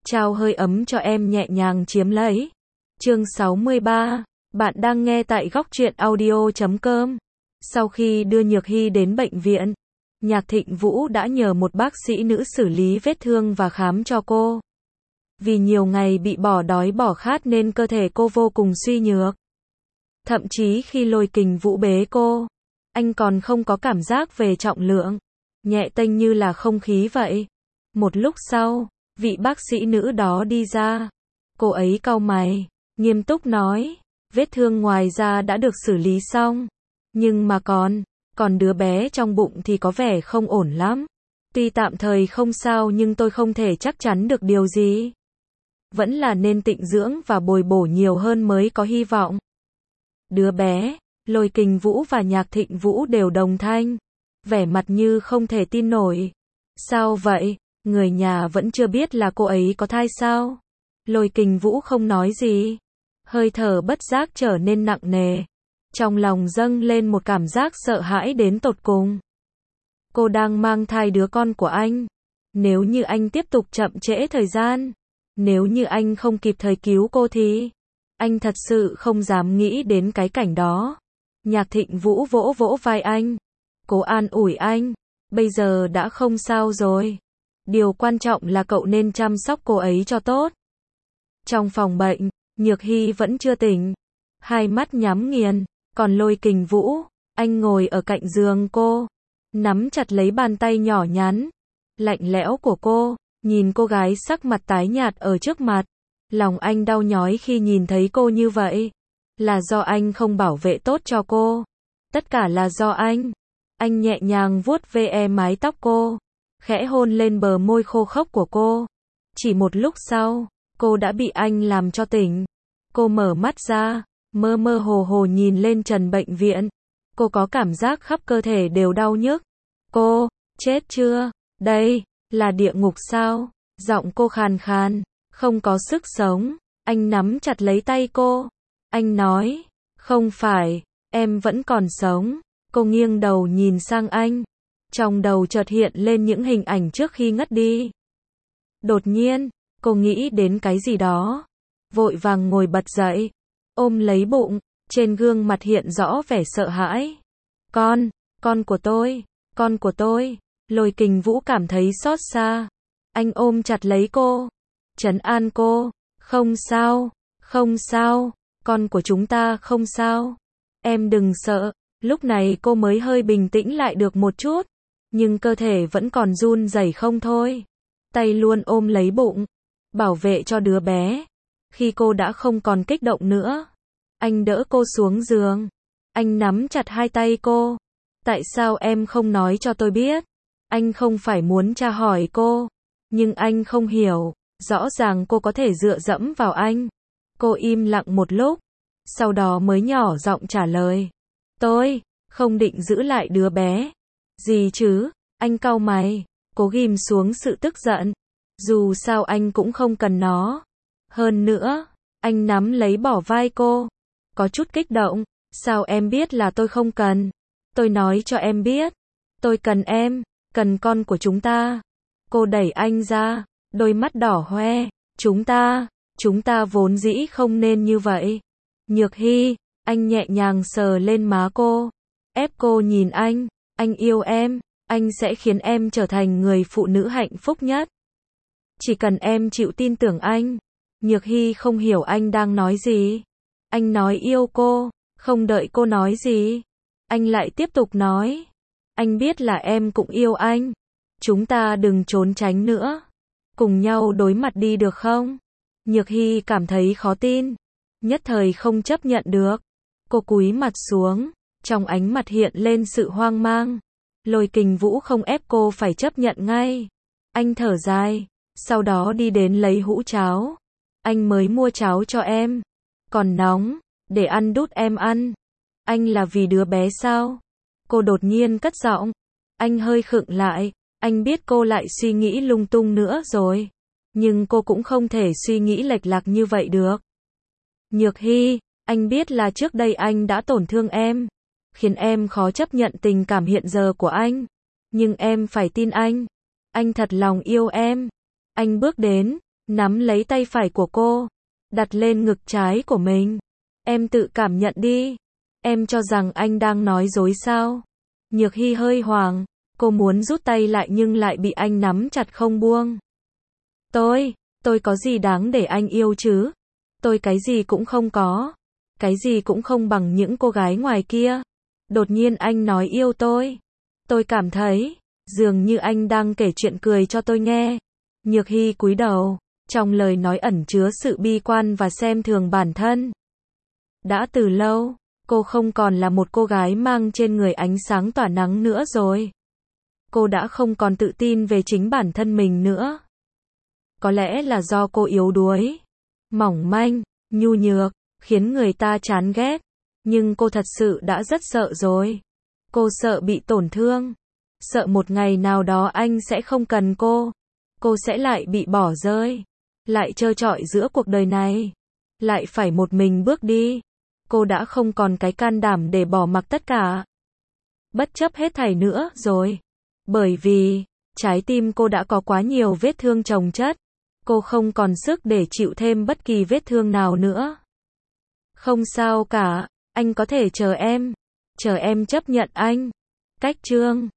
trao hơi ấm cho em nhẹ nhàng chiếm lấy. Chương 63, bạn đang nghe tại góc truyện audio.com. Sau khi đưa Nhược Hy đến bệnh viện, Nhạc Thịnh Vũ đã nhờ một bác sĩ nữ xử lý vết thương và khám cho cô. Vì nhiều ngày bị bỏ đói bỏ khát nên cơ thể cô vô cùng suy nhược. Thậm chí khi Lôi Kình Vũ bế cô, anh còn không có cảm giác về trọng lượng, nhẹ tênh như là không khí vậy. Một lúc sau, vị bác sĩ nữ đó đi ra. Cô ấy cau mày, nghiêm túc nói, vết thương ngoài da đã được xử lý xong. Nhưng mà còn đứa bé trong bụng thì có vẻ không ổn lắm. Tuy tạm thời không sao nhưng tôi không thể chắc chắn được điều gì. Vẫn là nên tịnh dưỡng và bồi bổ nhiều hơn mới có hy vọng. Đứa bé, Lôi Kình Vũ và Nhạc Thịnh Vũ đều đồng thanh, vẻ mặt như không thể tin nổi. Sao vậy? Người nhà vẫn chưa biết là cô ấy có thai sao? Lôi Kình Vũ không nói gì. Hơi thở bất giác trở nên nặng nề. Trong lòng dâng lên một cảm giác sợ hãi đến tột cùng. Cô đang mang thai đứa con của anh. Nếu như anh tiếp tục chậm trễ thời gian, nếu như anh không kịp thời cứu cô thì anh thật sự không dám nghĩ đến cái cảnh đó. Nhạc Thịnh Vũ vỗ vỗ vai anh, cố an ủi anh, bây giờ đã không sao rồi. Điều quan trọng là cậu nên chăm sóc cô ấy cho tốt. Trong phòng bệnh, Nhược Hy vẫn chưa tỉnh, hai mắt nhắm nghiền, còn Lôi Kình Vũ, anh ngồi ở cạnh giường cô, nắm chặt lấy bàn tay nhỏ nhắn, lạnh lẽo của cô, nhìn cô gái sắc mặt tái nhạt ở trước mặt. Lòng anh đau nhói khi nhìn thấy cô như vậy. Là do anh không bảo vệ tốt cho cô. Tất cả là do anh. Anh nhẹ nhàng vuốt ve mái tóc cô, khẽ hôn lên bờ môi khô khốc của cô. Chỉ một lúc sau, cô đã bị anh làm cho tỉnh. Cô mở mắt ra, mơ mơ hồ hồ nhìn lên trần bệnh viện. Cô có cảm giác khắp cơ thể đều đau nhức. Cô, chết chưa? Đây, là địa ngục sao? Giọng cô khàn khàn, không có sức sống. Anh nắm chặt lấy tay cô. Anh nói, không phải, em vẫn còn sống. Cô nghiêng đầu nhìn sang anh. Trong đầu chợt hiện lên những hình ảnh trước khi ngất đi. Đột nhiên, cô nghĩ đến cái gì đó. Vội vàng ngồi bật dậy, ôm lấy bụng, trên gương mặt hiện rõ vẻ sợ hãi. Con của tôi. Lôi Kình Vũ cảm thấy xót xa. Anh ôm chặt lấy cô, trấn an cô, không sao, con của chúng ta không sao. Em đừng sợ. Lúc này cô mới hơi bình tĩnh lại được một chút, nhưng cơ thể vẫn còn run rẩy không thôi. Tay luôn ôm lấy bụng, bảo vệ cho đứa bé. Khi cô đã không còn kích động nữa, anh đỡ cô xuống giường. Anh nắm chặt hai tay cô. Tại sao em không nói cho tôi biết? Anh không phải muốn tra hỏi cô, nhưng anh không hiểu. Rõ ràng cô có thể dựa dẫm vào anh. Cô im lặng một lúc, sau đó mới nhỏ giọng trả lời. Tôi không định giữ lại đứa bé. Gì chứ? Anh cau mày, cố ghim xuống sự tức giận. Dù sao anh cũng không cần nó. Hơn nữa, anh nắm lấy bả vai cô, có chút kích động. Sao em biết là tôi không cần? Tôi nói cho em biết. Tôi cần em, cần con của chúng ta. Cô đẩy anh ra, đôi mắt đỏ hoe. Chúng ta vốn dĩ không nên như vậy. Nhược Hy, anh nhẹ nhàng sờ lên má cô, ép cô nhìn anh yêu em, anh sẽ khiến em trở thành người phụ nữ hạnh phúc nhất. Chỉ cần em chịu tin tưởng anh. Nhược Hy không hiểu anh đang nói gì. Anh nói yêu cô, không đợi cô nói gì, anh lại tiếp tục nói. Anh biết là em cũng yêu anh. Chúng ta đừng trốn tránh nữa. Cùng nhau đối mặt đi được không? Nhược Hy cảm thấy khó tin, nhất thời không chấp nhận được. Cô cúi mặt xuống, trong ánh mặt hiện lên sự hoang mang. Lôi Kình Vũ không ép cô phải chấp nhận ngay. Anh thở dài, sau đó đi đến lấy hũ cháo. Anh mới mua cháo cho em, còn nóng, để ăn đút em ăn. Anh là vì đứa bé sao? Cô đột nhiên cất giọng. Anh hơi khựng lại, anh biết cô lại suy nghĩ lung tung nữa rồi. Nhưng cô cũng không thể suy nghĩ lệch lạc như vậy được. Nhược Hy, anh biết là trước đây anh đã tổn thương em, khiến em khó chấp nhận tình cảm hiện giờ của anh. Nhưng em phải tin anh thật lòng yêu em. Anh bước đến, nắm lấy tay phải của cô, đặt lên ngực trái của mình. Em tự cảm nhận đi. Em cho rằng anh đang nói dối sao? Nhược Hy hơi hoảng, cô muốn rút tay lại nhưng lại bị anh nắm chặt không buông. Tôi có gì đáng để anh yêu chứ? Tôi cái gì cũng không có. Cái gì cũng không bằng những cô gái ngoài kia. Đột nhiên anh nói yêu tôi. Tôi cảm thấy, dường như anh đang kể chuyện cười cho tôi nghe. Nhược Hy cúi đầu, trong lời nói ẩn chứa sự bi quan và xem thường bản thân. Đã từ lâu, cô không còn là một cô gái mang trên người ánh sáng tỏa nắng nữa rồi. Cô đã không còn tự tin về chính bản thân mình nữa. Có lẽ là do cô yếu đuối, mỏng manh, nhu nhược, khiến người ta chán ghét. Nhưng cô thật sự đã rất sợ rồi. Cô sợ bị tổn thương. Sợ một ngày nào đó anh sẽ không cần cô. Cô sẽ lại bị bỏ rơi. Lại trơ trọi giữa cuộc đời này. Lại phải một mình bước đi. Cô đã không còn cái can đảm để bỏ mặc tất cả. Bất chấp hết thảy nữa rồi. Bởi vì, trái tim cô đã có quá nhiều vết thương chồng chất. Cô không còn sức để chịu thêm bất kỳ vết thương nào nữa. Không sao cả, anh có thể chờ em. Chờ em chấp nhận anh. Cách chương